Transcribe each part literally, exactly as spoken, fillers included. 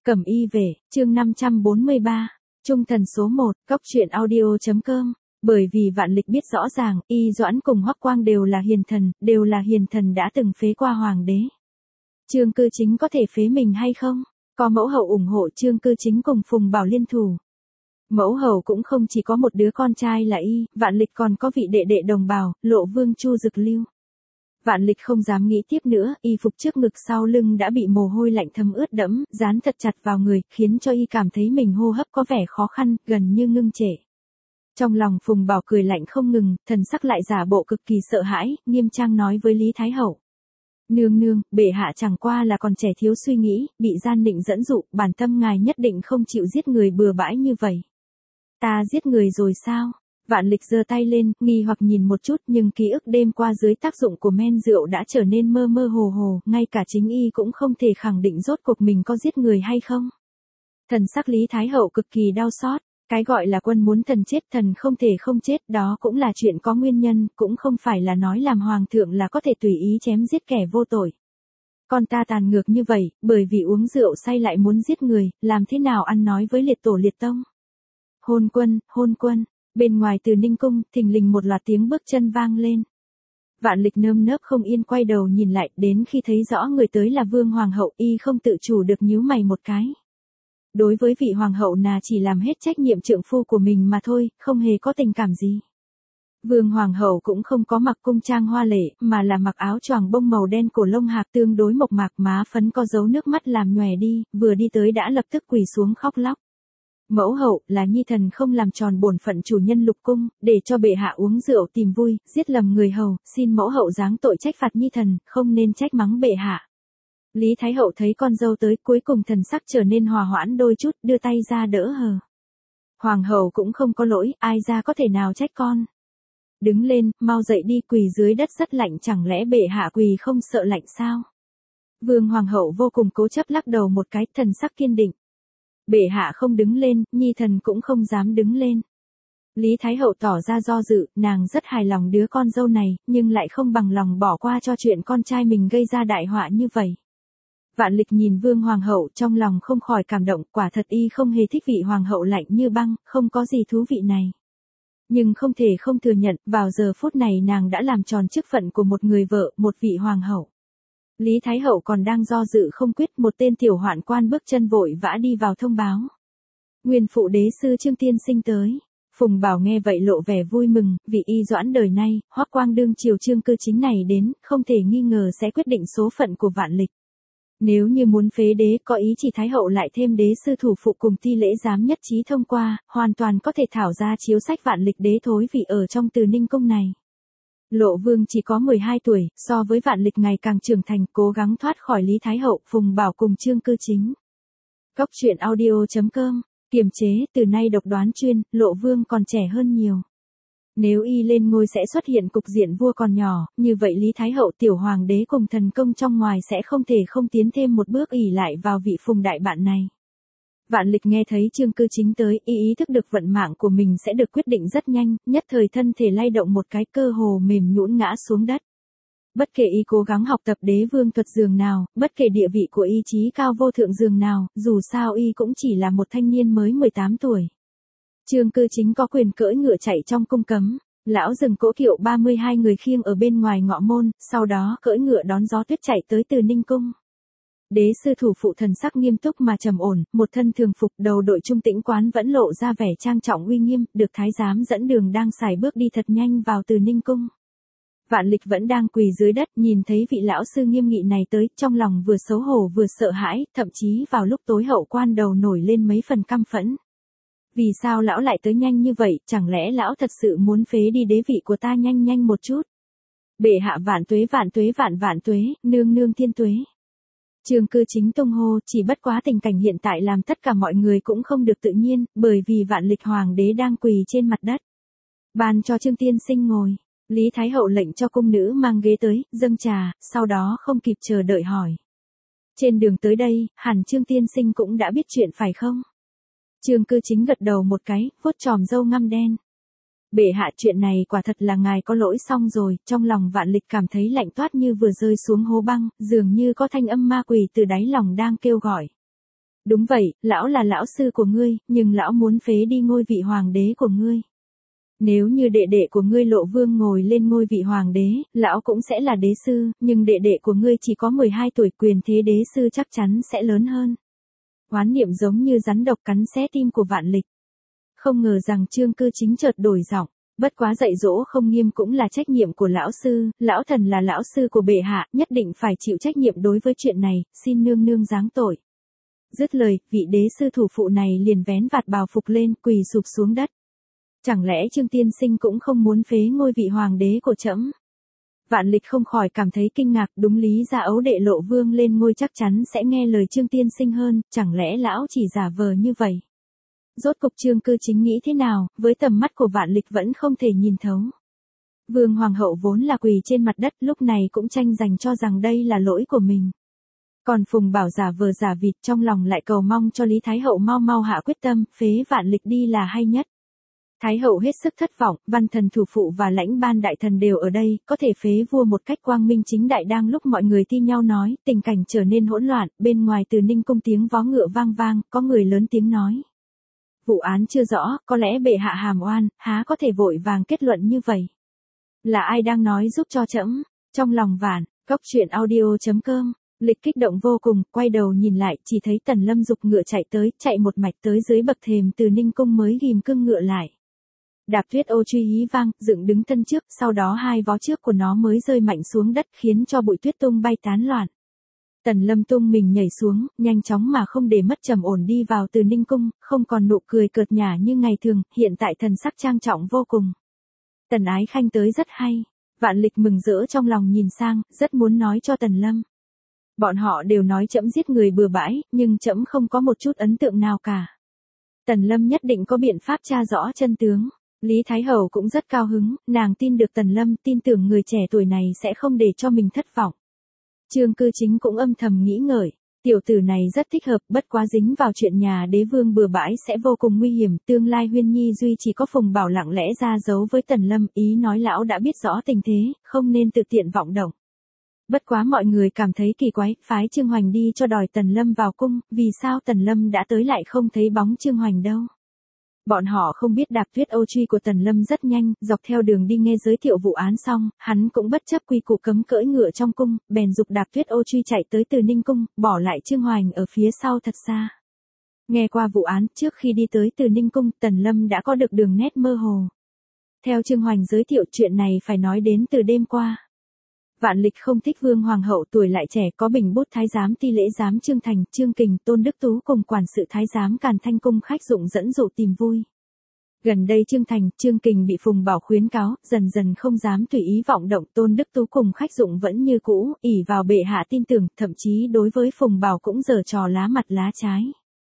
Cẩm y về, chương năm trăm bốn mươi ba, trung thần số một, cốc truyện audio.com, bởi vì Vạn Lịch biết rõ ràng, Y Doãn cùng Hoắc Quang đều là hiền thần, đều là hiền thần đã từng phế qua hoàng đế. Trương Cư Chính có thể phế mình hay không? Có mẫu hậu ủng hộ Trương Cư Chính cùng Phùng Bảo liên thủ. Mẫu hậu cũng không chỉ có một đứa con trai là Y, Vạn Lịch còn có vị đệ đệ đồng bào, Lộ Vương Chu Dực Lưu. Vạn Lịch không dám nghĩ tiếp nữa, y phục trước ngực sau lưng đã bị mồ hôi lạnh thấm ướt đẫm, dán thật chặt vào người, khiến cho y cảm thấy mình hô hấp có vẻ khó khăn, gần như ngưng trệ. Trong lòng Phùng Bảo cười lạnh không ngừng, thần sắc lại giả bộ cực kỳ sợ hãi, nghiêm trang nói với Lý Thái Hậu. Nương nương, bệ hạ chẳng qua là còn trẻ thiếu suy nghĩ, bị gian định dẫn dụ, bản tâm ngài nhất định không chịu giết người bừa bãi như vậy. Ta giết người rồi sao? Vạn Lịch giơ tay lên, nghi hoặc nhìn một chút nhưng ký ức đêm qua dưới tác dụng của men rượu đã trở nên mơ mơ hồ hồ, ngay cả chính y cũng không thể khẳng định rốt cuộc mình có giết người hay không. Thần sắc Lý Thái Hậu cực kỳ đau xót, cái gọi là quân muốn thần chết thần không thể không chết đó cũng là chuyện có nguyên nhân, cũng không phải là nói làm hoàng thượng là có thể tùy ý chém giết kẻ vô tội. Con ta tàn ngược như vậy, bởi vì uống rượu say lại muốn giết người, làm thế nào ăn nói với liệt tổ liệt tông. Hôn quân, hôn quân. Bên ngoài Từ Ninh cung, thình lình một loạt tiếng bước chân vang lên. Vạn Lịch nơm nớp không yên quay đầu nhìn lại, đến khi thấy rõ người tới là Vương Hoàng hậu, y không tự chủ được nhíu mày một cái. Đối với vị Hoàng hậu nà chỉ làm hết trách nhiệm trượng phu của mình mà thôi, không hề có tình cảm gì. Vương Hoàng hậu cũng không có mặc cung trang hoa lệ, mà là mặc áo choàng bông màu đen cổ lông hạc tương đối mộc mạc, má phấn có dấu nước mắt làm nhòe đi, vừa đi tới đã lập tức quỳ xuống khóc lóc. Mẫu hậu, là nhi thần không làm tròn bổn phận chủ nhân lục cung, để cho bệ hạ uống rượu tìm vui, giết lầm người hầu, xin mẫu hậu giáng tội trách phạt nhi thần, không nên trách mắng bệ hạ. Lý Thái Hậu thấy con dâu tới, cuối cùng thần sắc trở nên hòa hoãn đôi chút, đưa tay ra đỡ hờ. Hoàng hậu cũng không có lỗi, ai ra có thể nào trách con. Đứng lên, mau dậy đi, quỳ dưới đất rất lạnh, chẳng lẽ bệ hạ quỳ không sợ lạnh sao? Vương Hoàng hậu vô cùng cố chấp lắc đầu một cái, thần sắc kiên định. Bệ hạ không đứng lên, nhi thần cũng không dám đứng lên. Lý Thái Hậu tỏ ra do dự, nàng rất hài lòng đứa con dâu này, nhưng lại không bằng lòng bỏ qua cho chuyện con trai mình gây ra đại họa như vậy. Vạn Lịch nhìn Vương Hoàng hậu trong lòng không khỏi cảm động, quả thật y không hề thích vị Hoàng hậu lạnh như băng, không có gì thú vị này. Nhưng không thể không thừa nhận, vào giờ phút này nàng đã làm tròn chức phận của một người vợ, một vị Hoàng hậu. Lý Thái Hậu còn đang do dự không quyết, một tên tiểu hoạn quan bước chân vội vã đi vào thông báo. Nguyên phụ đế sư Trương Tiên Sinh tới. Phùng Bảo nghe vậy lộ vẻ vui mừng, vì Y Doãn đời nay, Hoắc Quang đương triều Trương Cư Chính này đến, không thể nghi ngờ sẽ quyết định số phận của Vạn Lịch. Nếu như muốn phế đế, có ý chỉ Thái Hậu lại thêm đế sư thủ phụ cùng ti lễ giám nhất trí thông qua, hoàn toàn có thể thảo ra chiếu sách Vạn Lịch đế thối vị ở trong Từ Ninh cung này. Lộ Vương chỉ có mười hai tuổi, so với Vạn Lịch ngày càng trưởng thành, cố gắng thoát khỏi Lý Thái Hậu, Phùng Bảo cùng Trương Cư Chính. Cốc truyện audio.com, kiềm chế, từ nay độc đoán chuyên, Lộ Vương còn trẻ hơn nhiều. Nếu y lên ngôi sẽ xuất hiện cục diện vua còn nhỏ, như vậy Lý Thái Hậu tiểu hoàng đế cùng thần công trong ngoài sẽ không thể không tiến thêm một bước ỷ lại vào vị Phùng đại bạn này. Vạn Lịch nghe thấy Trương Cư Chính tới, y ý thức được vận mạng của mình sẽ được quyết định rất nhanh, nhất thời thân thể lay động một cái, cơ hồ mềm nhũn ngã xuống đất. Bất kể y cố gắng học tập đế vương thuật dường nào, bất kể địa vị của y chí cao vô thượng dường nào, dù sao y cũng chỉ là một thanh niên mới mười tám tuổi. Trương Cư Chính có quyền cưỡi ngựa chạy trong cung cấm, lão dừng cỗ kiệu ba mươi hai người khiêng ở bên ngoài ngọ môn, sau đó cưỡi ngựa đón gió tuyết chạy tới Từ Ninh cung. Đế sư thủ phụ thần sắc nghiêm túc mà trầm ổn, một thân thường phục, đầu đội trung tĩnh quán vẫn lộ ra vẻ trang trọng uy nghiêm, được thái giám dẫn đường đang xài bước đi thật nhanh vào Từ Ninh cung. Vạn Lịch vẫn đang quỳ dưới đất, nhìn thấy vị lão sư nghiêm nghị này tới, trong lòng vừa xấu hổ vừa sợ hãi, thậm chí vào lúc tối hậu quan đầu nổi lên mấy phần căm phẫn. Vì sao lão lại tới nhanh như vậy, chẳng lẽ lão thật sự muốn phế đi đế vị của ta nhanh nhanh một chút? Bệ hạ vạn tuế vạn tuế vạn vạn tuế, nương nương thiên tuế. Trương Cư Chính tung hô, chỉ bất quá tình cảnh hiện tại làm tất cả mọi người cũng không được tự nhiên, bởi vì Vạn Lịch hoàng đế đang quỳ trên mặt đất. Ban cho Trương Tiên Sinh ngồi, Lý Thái Hậu lệnh cho cung nữ mang ghế tới, dâng trà, sau đó không kịp chờ đợi hỏi. Trên đường tới đây, hẳn Trương Tiên Sinh cũng đã biết chuyện phải không? Trương Cư Chính gật đầu một cái, vuốt chòm râu ngăm đen. Bệ hạ, chuyện này quả thật là ngài có lỗi xong rồi, trong lòng Vạn Lịch cảm thấy lạnh toát như vừa rơi xuống hố băng, dường như có thanh âm ma quỷ từ đáy lòng đang kêu gọi. Đúng vậy, lão là lão sư của ngươi, nhưng lão muốn phế đi ngôi vị hoàng đế của ngươi. Nếu như đệ đệ của ngươi Lộ Vương ngồi lên ngôi vị hoàng đế, lão cũng sẽ là đế sư, nhưng đệ đệ của ngươi chỉ có mười hai tuổi, quyền thế đế sư chắc chắn sẽ lớn hơn. Oán niệm giống như rắn độc cắn xé tim của Vạn Lịch. Không ngờ rằng Trương Cư Chính chợt đổi giọng, bất quá dạy dỗ không nghiêm cũng là trách nhiệm của lão sư, lão thần là lão sư của bệ hạ, nhất định phải chịu trách nhiệm đối với chuyện này, xin nương nương giáng tội. Dứt lời, vị đế sư thủ phụ này liền vén vạt bào phục lên, quỳ sụp xuống đất. Chẳng lẽ Trương tiên sinh cũng không muốn phế ngôi vị hoàng đế của trẫm? Vạn Lịch không khỏi cảm thấy kinh ngạc, đúng lý ra ấu đệ Lộ Vương lên ngôi chắc chắn sẽ nghe lời Trương tiên sinh hơn, chẳng lẽ lão chỉ giả vờ như vậy? Rốt cục Trương Cư Chính nghĩ thế nào, với tầm mắt của Vạn Lịch vẫn không thể nhìn thấu. Vương hoàng hậu vốn là quỳ trên mặt đất, lúc này cũng tranh giành cho rằng đây là lỗi của mình. Còn Phùng Bảo giả vờ giả vịt, trong lòng lại cầu mong cho Lý Thái hậu mau mau hạ quyết tâm, phế Vạn Lịch đi là hay nhất. Thái hậu hết sức thất vọng, văn thần thủ phụ và lãnh ban đại thần đều ở đây, có thể phế vua một cách quang minh chính đại. Đang lúc mọi người thi nhau nói, tình cảnh trở nên hỗn loạn, bên ngoài Từ Ninh cung tiếng vó ngựa vang vang, có người lớn tiếng nói. Vụ án chưa rõ, có lẽ bệ hạ hàm oan, há có thể vội vàng kết luận như vậy. Là ai đang nói giúp cho trẫm? Trong lòng Vạn, Cốc Truyện Audio chấm com. Lịch kích động vô cùng, quay đầu nhìn lại, chỉ thấy Tần Lâm giục ngựa chạy tới, chạy một mạch tới dưới bậc thềm Từ Ninh cung mới ghim cương ngựa lại. Đạp tuyết ô truy hí vang, dựng đứng thân trước, sau đó hai vó trước của nó mới rơi mạnh xuống đất khiến cho bụi tuyết tung bay tán loạn. Tần Lâm tung mình nhảy xuống, nhanh chóng mà không để mất trầm ổn đi vào Từ Ninh cung, không còn nụ cười cợt nhả như ngày thường, hiện tại thần sắc trang trọng vô cùng. Tần Ái Khanh tới rất hay. Vạn Lịch mừng rỡ trong lòng nhìn sang, rất muốn nói cho Tần Lâm. Bọn họ đều nói trẫm giết người bừa bãi, nhưng trẫm không có một chút ấn tượng nào cả. Tần Lâm nhất định có biện pháp tra rõ chân tướng. Lý Thái hậu cũng rất cao hứng, nàng tin được Tần Lâm, tin tưởng người trẻ tuổi này sẽ không để cho mình thất vọng. Trương Cư Chính cũng âm thầm nghĩ ngợi, tiểu tử này rất thích hợp, bất quá dính vào chuyện nhà đế vương bừa bãi sẽ vô cùng nguy hiểm, tương lai Huyên Nhi duy chỉ có Phùng Bảo lặng lẽ ra giấu với Tần Lâm, ý nói lão đã biết rõ tình thế, không nên tự tiện vọng động. Bất quá mọi người cảm thấy kỳ quái, phái Trương Hoành đi cho đòi Tần Lâm vào cung, vì sao Tần Lâm đã tới lại không thấy bóng Trương Hoành đâu. Bọn họ không biết đạp tuyết ô truy của Tần Lâm rất nhanh, dọc theo đường đi nghe giới thiệu vụ án xong, hắn cũng bất chấp quy củ cấm cưỡi ngựa trong cung, bèn dục đạp tuyết ô truy chạy tới Từ Ninh cung, bỏ lại Trương Hoành ở phía sau thật xa. Nghe qua vụ án, trước khi đi tới Từ Ninh cung, Tần Lâm đã có được đường nét mơ hồ. Theo Trương Hoành giới thiệu, chuyện này phải nói đến từ đêm qua. Vạn Lịch không thích Vương hoàng hậu tuổi lại trẻ, có bình bút thái giám Ti Lễ giám Trương Thành, Trương Kình, Tôn Đức Tú cùng quản sự thái giám Càn Thanh cung khách dụng dẫn dụ tìm vui. Gần đây Trương Thành, Trương Kình bị Phùng Bảo khuyến cáo, dần dần không dám tùy ý vọng động. Tôn Đức Tú cùng khách dụng vẫn như cũ, ỷ vào bệ hạ tin tưởng, thậm chí đối với Phùng Bảo cũng giở trò lá mặt lá trái.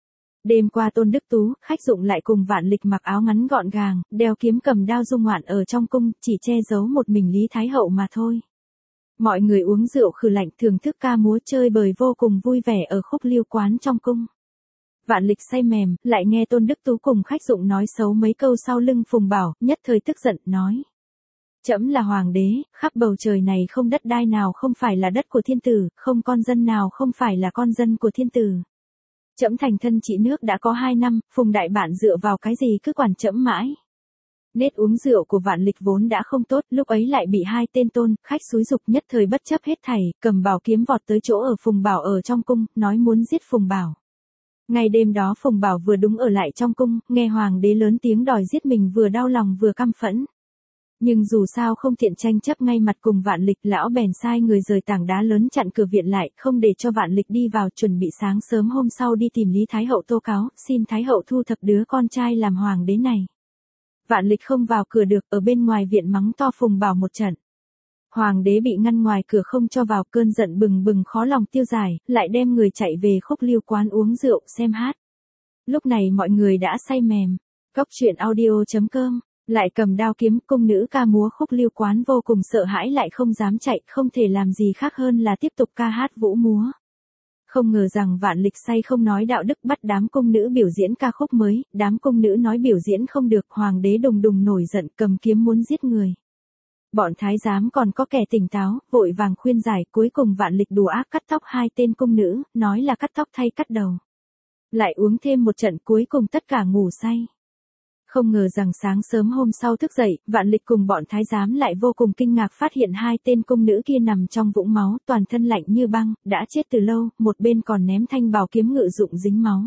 Đêm qua Tôn Đức Tú, khách dụng lại cùng Vạn Lịch mặc áo ngắn gọn gàng, đeo kiếm cầm đao dung ngoạn ở trong cung, chỉ che giấu một mình Lý Thái hậu mà thôi. Mọi người uống rượu khử lạnh, thưởng thức ca múa chơi bời vô cùng vui vẻ ở khúc liêu quán trong cung. Vạn Lịch say mềm, lại nghe Tôn Đức Tú cùng khách dụng nói xấu mấy câu sau lưng Phùng Bảo, nhất thời tức giận, nói. Trẫm là hoàng đế, khắp bầu trời này không đất đai nào không phải là đất của thiên tử, không con dân nào không phải là con dân của thiên tử. Trẫm thành thân trị nước đã có hai năm, Phùng đại bạn dựa vào cái gì cứ quản trẫm mãi. Nết uống rượu của Vạn Lịch vốn đã không tốt, lúc ấy lại bị hai tên tôn, khách xúi dục, nhất thời bất chấp hết thảy, cầm bảo kiếm vọt tới chỗ ở Phùng Bảo ở trong cung, nói muốn giết Phùng Bảo. Ngày đêm đó Phùng Bảo vừa đúng ở lại trong cung, nghe hoàng đế lớn tiếng đòi giết mình vừa đau lòng vừa căm phẫn. Nhưng dù sao không tiện tranh chấp ngay mặt cùng Vạn Lịch, lão bèn sai người rời tảng đá lớn chặn cửa viện lại, không để cho Vạn Lịch đi vào, chuẩn bị sáng sớm hôm sau đi tìm Lý Thái hậu tố cáo, xin Thái hậu thu thập đứa con trai làm hoàng đế này. Vạn Lịch không vào cửa được, ở bên ngoài viện mắng to Phùng Bảo một trận. Hoàng đế bị ngăn ngoài cửa không cho vào, cơn giận bừng bừng khó lòng tiêu giải, lại đem người chạy về khúc liêu quán uống rượu, xem hát. Lúc này mọi người đã say mềm. Cốc Truyện Audio chấm com, lại cầm đao kiếm, cung nữ ca múa khúc liêu quán vô cùng sợ hãi lại không dám chạy, không thể làm gì khác hơn là tiếp tục ca hát vũ múa. Không ngờ rằng Vạn Lịch say không nói đạo đức, bắt đám cung nữ biểu diễn ca khúc mới, đám cung nữ nói biểu diễn không được, hoàng đế đùng đùng nổi giận cầm kiếm muốn giết người. Bọn thái giám còn có kẻ tỉnh táo, vội vàng khuyên giải, cuối cùng Vạn Lịch đùa ác cắt tóc hai tên cung nữ, nói là cắt tóc thay cắt đầu. Lại uống thêm một trận cuối cùng tất cả ngủ say. Không ngờ rằng sáng sớm hôm sau thức dậy, Vạn Lịch cùng bọn thái giám lại vô cùng kinh ngạc phát hiện hai tên cung nữ kia nằm trong vũng máu, toàn thân lạnh như băng, đã chết từ lâu, một bên còn ném thanh bào kiếm ngự dụng dính máu.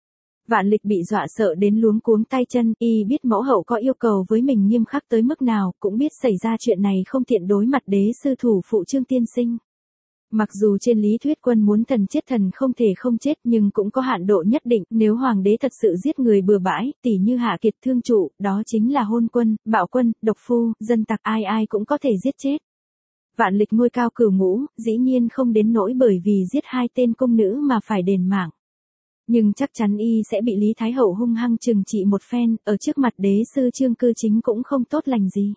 Vạn Lịch bị dọa sợ đến luống cuống tay chân, y biết mẫu hậu có yêu cầu với mình nghiêm khắc tới mức nào, cũng biết xảy ra chuyện này không tiện đối mặt đế sư thủ phụ Trương tiên sinh. Mặc dù trên lý thuyết quân muốn thần chết thần không thể không chết nhưng cũng có hạn độ nhất định, nếu hoàng đế thật sự giết người bừa bãi, tỉ như Hạ Kiệt Thương Trụ, đó chính là hôn quân, bạo quân, độc phu, dân tặc, ai ai cũng có thể giết chết. Vạn Lịch ngôi cao cửu ngũ, dĩ nhiên không đến nỗi bởi vì giết hai tên cung nữ mà phải đền mạng. Nhưng chắc chắn y sẽ bị Lý Thái Hậu hung hăng trừng trị một phen, ở trước mặt đế sư Trương Cư Chính cũng không tốt lành gì.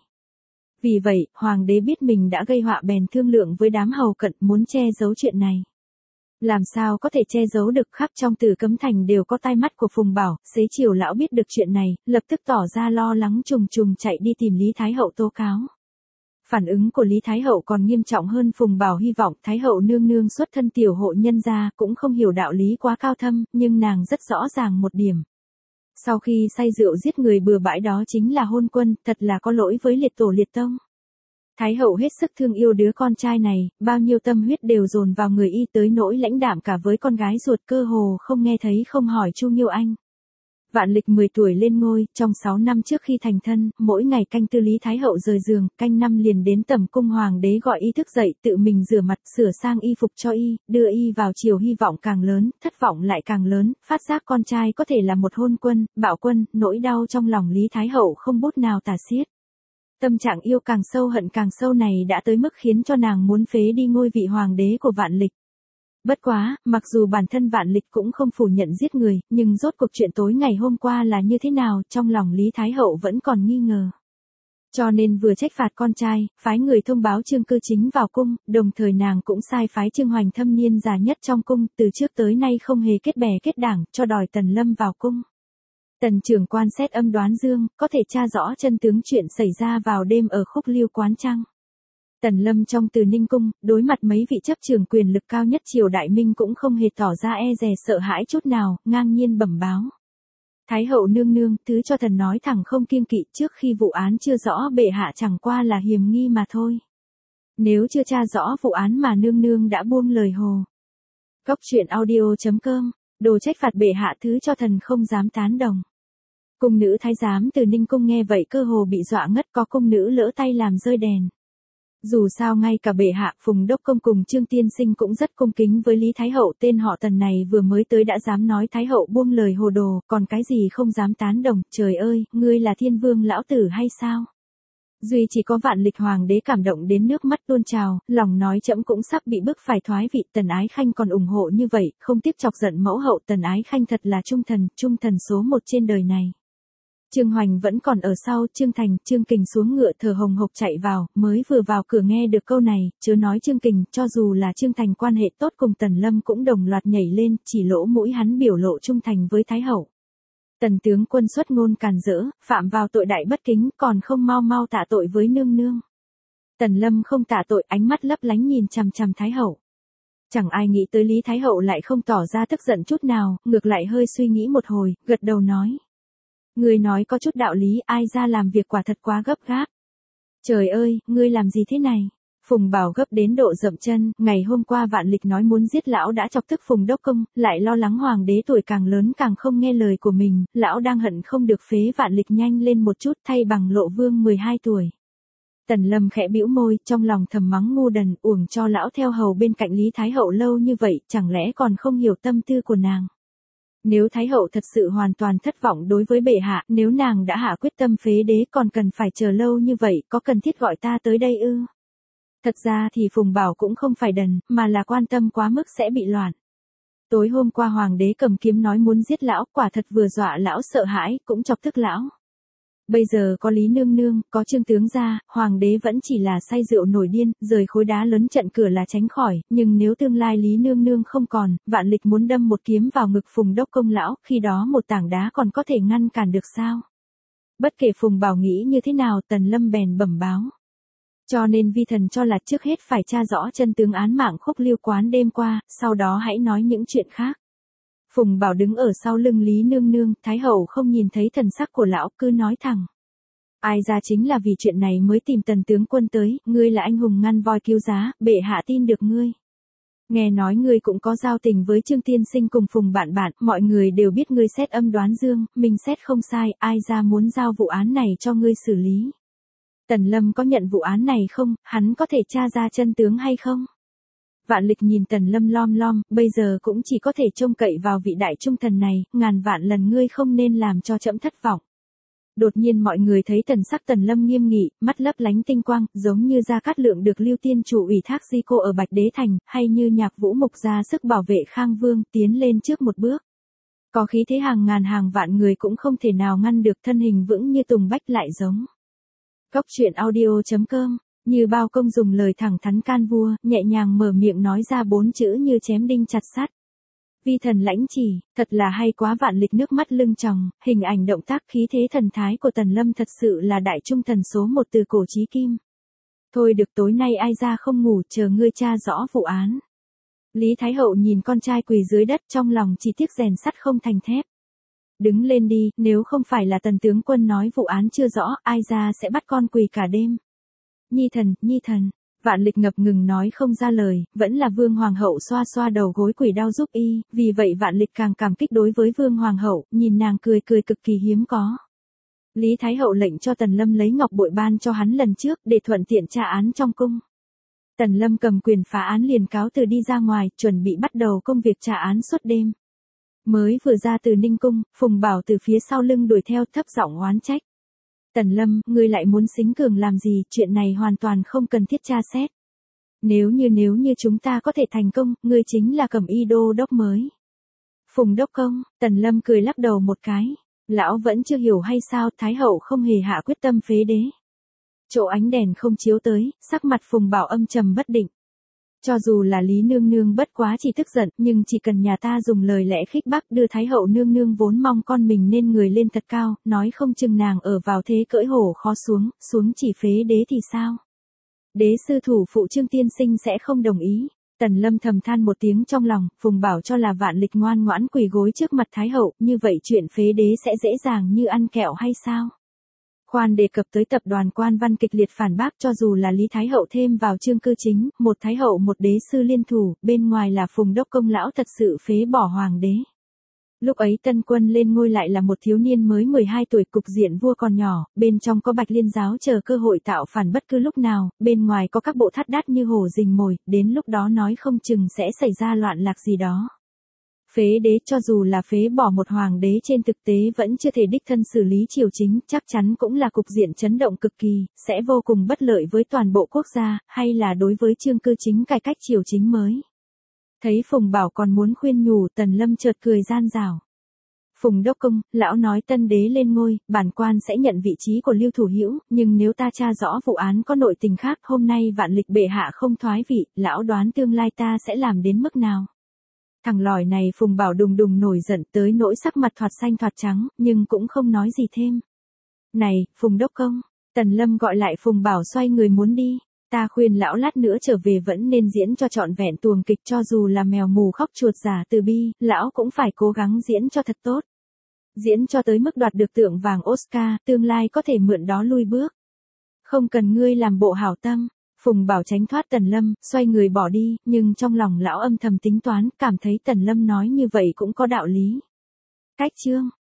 Vì vậy, hoàng đế biết mình đã gây họa bèn thương lượng với đám hầu cận muốn che giấu chuyện này. Làm sao có thể che giấu được, khắp trong Tử Cấm Thành đều có tai mắt của Phùng Bảo, xế chiều lão biết được chuyện này, lập tức tỏ ra lo lắng trùng trùng chạy đi tìm Lý Thái Hậu tố cáo. Phản ứng của Lý Thái Hậu còn nghiêm trọng hơn Phùng Bảo hy vọng. Thái Hậu nương nương xuất thân tiểu hộ nhân gia, cũng không hiểu đạo lý quá cao thâm, nhưng nàng rất rõ ràng một điểm. Sau khi say rượu giết người bừa bãi đó chính là hôn quân, thật là có lỗi với liệt tổ liệt tông. Thái Hậu hết sức thương yêu đứa con trai này, bao nhiêu tâm huyết đều dồn vào người y tới nỗi lãnh đạm cả với con gái ruột, cơ hồ không nghe thấy không hỏi Chu Nghiêu Anh. Vạn Lịch mười tuổi lên ngôi, trong sáu năm trước khi thành thân, mỗi ngày canh tư Lý Thái Hậu rời giường, canh năm liền đến tẩm cung hoàng đế gọi y thức dậy, tự mình rửa mặt, sửa sang y phục cho y, đưa y vào chiều, hy vọng càng lớn, thất vọng lại càng lớn, phát giác con trai có thể là một hôn quân, bạo quân, nỗi đau trong lòng Lý Thái Hậu không bút nào tả xiết. Tâm trạng yêu càng sâu hận càng sâu này đã tới mức khiến cho nàng muốn phế đi ngôi vị hoàng đế của Vạn Lịch. Bất quá, mặc dù bản thân Vạn Lịch cũng không phủ nhận giết người, nhưng rốt cuộc chuyện tối ngày hôm qua là như thế nào, trong lòng Lý Thái Hậu vẫn còn nghi ngờ. Cho nên vừa trách phạt con trai, phái người thông báo Trương Cư Chính vào cung, đồng thời nàng cũng sai phái Trương Hoành thâm niên già nhất trong cung, từ trước tới nay không hề kết bè kết đảng, cho đòi Tần Lâm vào cung. Tần trưởng quan xét âm đoán dương, có thể tra rõ chân tướng chuyện xảy ra vào đêm ở Khúc Liêu quán trăng. Tần Lâm trong Từ Ninh cung, đối mặt mấy vị chấp trưởng quyền lực cao nhất triều đại Minh cũng không hề tỏ ra e dè sợ hãi chút nào, ngang nhiên bẩm báo. Thái Hậu nương nương, thứ cho thần nói thẳng không kiêng kỵ, trước khi vụ án chưa rõ bệ hạ chẳng qua là hiềm nghi mà thôi. Nếu chưa tra rõ vụ án mà nương nương đã buông lời hồ. Cốc truyện audio chấm com, đồ trách phạt bệ hạ thứ cho thần không dám tán đồng. Cung nữ thái giám Từ Ninh cung nghe vậy cơ hồ bị dọa ngất, có cung nữ lỡ tay làm rơi đèn. Dù sao ngay cả bệ hạ, Phùng Đốc Công cùng Trương Tiên Sinh cũng rất cung kính với Lý Thái Hậu, tên họ Tần này vừa mới tới đã dám nói Thái Hậu buông lời hồ đồ, còn cái gì không dám tán đồng, trời ơi, ngươi là thiên vương lão tử hay sao? Duy chỉ có Vạn Lịch hoàng đế cảm động đến nước mắt tuôn trào, lòng nói trẫm cũng sắp bị bức phải thoái vị, Tần Ái Khanh còn ủng hộ như vậy, không tiếc chọc giận mẫu hậu, Tần Ái Khanh thật là trung thần, trung thần số một trên đời này. Trương Hoành vẫn còn ở sau, Trương Thành, Trương Kình xuống ngựa thở hồng hộc chạy vào, mới vừa vào cửa nghe được câu này, chớ nói Trương Kình, cho dù là Trương Thành quan hệ tốt cùng Tần Lâm cũng đồng loạt nhảy lên, chỉ lỗ mũi hắn biểu lộ trung thành với Thái Hậu. Tần tướng quân xuất ngôn càn rỡ, phạm vào tội đại bất kính, còn không mau mau tạ tội với nương nương. Tần Lâm không tạ tội, ánh mắt lấp lánh nhìn chằm chằm Thái Hậu. Chẳng ai nghĩ tới Lý Thái Hậu lại không tỏ ra tức giận chút nào, ngược lại hơi suy nghĩ một hồi, gật đầu nói. Ngươi nói có chút đạo lý, ai ra làm việc quả thật quá gấp gáp. Trời ơi, ngươi làm gì thế này? Phùng Bảo gấp đến độ dậm chân, ngày hôm qua Vạn Lịch nói muốn giết lão đã chọc tức Phùng Đốc Công, lại lo lắng hoàng đế tuổi càng lớn càng không nghe lời của mình, lão đang hận không được phế Vạn Lịch nhanh lên một chút thay bằng Lộ Vương mười hai tuổi. Tần Lâm khẽ bĩu môi, trong lòng thầm mắng ngu đần, uổng cho lão theo hầu bên cạnh Lý Thái Hậu lâu như vậy, chẳng lẽ còn không hiểu tâm tư của nàng. Nếu Thái Hậu thật sự hoàn toàn thất vọng đối với bệ hạ, nếu nàng đã hạ quyết tâm phế đế còn cần phải chờ lâu như vậy, có cần thiết gọi ta tới đây ư? Thật ra thì Phùng Bảo cũng không phải đần, mà là quan tâm quá mức sẽ bị loạn. Tối hôm qua hoàng đế cầm kiếm nói muốn giết lão, quả thật vừa dọa lão sợ hãi, cũng chọc tức lão. Bây giờ có Lý nương nương, có Trương tướng gia, hoàng đế vẫn chỉ là say rượu nổi điên, rời khối đá lớn trận cửa là tránh khỏi, nhưng nếu tương lai Lý nương nương không còn, Vạn Lịch muốn đâm một kiếm vào ngực Phùng Đốc Công lão, khi đó một tảng đá còn có thể ngăn cản được sao? Bất kể Phùng Bảo nghĩ như thế nào, Tần Lâm bèn bẩm báo. Cho nên vi thần cho là trước hết phải tra rõ chân tướng án mạng Khúc Liêu quán đêm qua, sau đó hãy nói những chuyện khác. Phùng Bảo đứng ở sau lưng Lý Nương Nương, Thái hậu không nhìn thấy thần sắc của lão, cứ nói thẳng. Ai ra chính là vì chuyện này mới tìm Tần tướng quân tới, ngươi là anh hùng ngăn voi cứu giá, bệ hạ tin được ngươi. Nghe nói ngươi cũng có giao tình với Trương Tiên Sinh cùng Phùng Bạn Bạn, mọi người đều biết ngươi xét âm đoán dương, mình xét không sai, ai ra muốn giao vụ án này cho ngươi xử lý. Tần Lâm có nhận vụ án này không, hắn có thể tra ra chân tướng hay không? Vạn Lịch nhìn Tần Lâm lom lom, bây giờ cũng chỉ có thể trông cậy vào vị đại trung thần này, ngàn vạn lần ngươi không nên làm cho trẫm thất vọng. Đột nhiên mọi người thấy thần sắc Tần Lâm nghiêm nghị, mắt lấp lánh tinh quang, giống như Gia Cát Lượng được Lưu Tiên chủ ủy thác di cô ở Bạch Đế Thành, hay như Nhạc Vũ Mục ra sức bảo vệ Khang Vương, tiến lên trước một bước. Có khí thế hàng ngàn hàng vạn người cũng không thể nào ngăn được, thân hình vững như tùng bách lại giống. Góc truyện audio chấm com, như bao công dùng lời thẳng thắn can vua, nhẹ nhàng mở miệng nói ra bốn chữ như chém đinh chặt sắt. Vi thần lãnh chỉ, thật là hay quá. Vạn Lịch nước mắt lưng tròng, hình ảnh động tác khí thế thần thái của Tần Lâm thật sự là đại trung thần số một từ cổ chí kim. Thôi được, tối nay ai ra không ngủ, chờ ngươi tra rõ vụ án. Lý Thái hậu nhìn con trai quỳ dưới đất, trong lòng chỉ tiếc rèn sắt không thành thép. Đứng lên đi, nếu không phải là Tần tướng quân nói vụ án chưa rõ, ai ra sẽ bắt con quỳ cả đêm. Nhi thần, nhi thần. Vạn Lịch ngập ngừng nói không ra lời, vẫn là Vương Hoàng hậu xoa xoa đầu gối quỳ đau giúp y, vì vậy Vạn Lịch càng cảm kích đối với Vương Hoàng hậu, nhìn nàng cười cười cực kỳ hiếm có. Lý Thái hậu lệnh cho Tần Lâm lấy ngọc bội ban cho hắn lần trước, để thuận tiện tra án trong cung. Tần Lâm cầm quyền phá án liền cáo từ đi ra ngoài, chuẩn bị bắt đầu công việc tra án suốt đêm. Mới vừa ra từ Ninh cung, Phùng Bảo từ phía sau lưng đuổi theo, thấp giọng oán trách. Tần Lâm, ngươi lại muốn xính cường làm gì, chuyện này hoàn toàn không cần thiết tra xét. Nếu như nếu như chúng ta có thể thành công, ngươi chính là Cẩm Y đô đốc mới. Phùng đốc công, Tần Lâm cười lắc đầu một cái. Lão vẫn chưa hiểu hay sao, Thái hậu không hề hạ quyết tâm phế đế. Chỗ ánh đèn không chiếu tới, sắc mặt Phùng Bảo âm trầm bất định. Cho dù là Lý Nương Nương bất quá chỉ tức giận, nhưng chỉ cần nhà ta dùng lời lẽ khích bác đưa Thái hậu nương nương vốn mong con mình nên người lên thật cao, nói không chừng nàng ở vào thế cưỡi hổ khó xuống, xuống chỉ phế đế thì sao? Đế sư thủ phụ Trương Tiên Sinh sẽ không đồng ý. Tần Lâm thầm than một tiếng trong lòng, Phùng Bảo cho là Vạn Lịch ngoan ngoãn quỳ gối trước mặt Thái hậu, như vậy chuyện phế đế sẽ dễ dàng như ăn kẹo hay sao? Khoan đề cập tới tập đoàn Quan Văn kịch liệt phản bác, cho dù là Lý Thái hậu thêm vào Trương Cư Chính, một Thái hậu một đế sư liên thủ, bên ngoài là Phùng đốc công lão thật sự phế bỏ hoàng đế. Lúc ấy Tân Quân lên ngôi lại là một thiếu niên mới mười hai tuổi, cục diện vua còn nhỏ, bên trong có Bạch Liên giáo chờ cơ hội tạo phản bất cứ lúc nào, bên ngoài có các bộ thắt đát như hổ rình mồi, đến lúc đó nói không chừng sẽ xảy ra loạn lạc gì đó. Phế đế, cho dù là phế bỏ một hoàng đế, trên thực tế vẫn chưa thể đích thân xử lý triều chính, chắc chắn cũng là cục diện chấn động cực kỳ, sẽ vô cùng bất lợi với toàn bộ quốc gia, hay là đối với Trương Cư Chính cải cách triều chính mới. Thấy Phùng Bảo còn muốn khuyên nhủ, Tần Lâm chợt cười gian rảo. Phùng đốc công, lão nói tân đế lên ngôi, bản quan sẽ nhận vị trí của Lưu Thủ Hữu, nhưng nếu ta tra rõ vụ án có nội tình khác, hôm nay Vạn Lịch bệ hạ không thoái vị, lão đoán tương lai ta sẽ làm đến mức nào? Thằng lòi này Phùng Bảo đùng đùng nổi giận tới nỗi sắc mặt thoạt xanh thoạt trắng, nhưng cũng không nói gì thêm. Này, Phùng đốc công, Tần Lâm gọi lại Phùng Bảo xoay người muốn đi. Ta khuyên lão lát nữa trở về vẫn nên diễn cho trọn vẹn tuồng kịch, cho dù là mèo mù khóc chuột giả từ bi, lão cũng phải cố gắng diễn cho thật tốt. Diễn cho tới mức đoạt được tượng vàng Oscar, tương lai có thể mượn đó lui bước. Không cần ngươi làm bộ hảo tâm. Phùng Bảo tránh thoát Tần Lâm, xoay người bỏ đi, nhưng trong lòng lão âm thầm tính toán, cảm thấy Tần Lâm nói như vậy cũng có đạo lý. Cách chương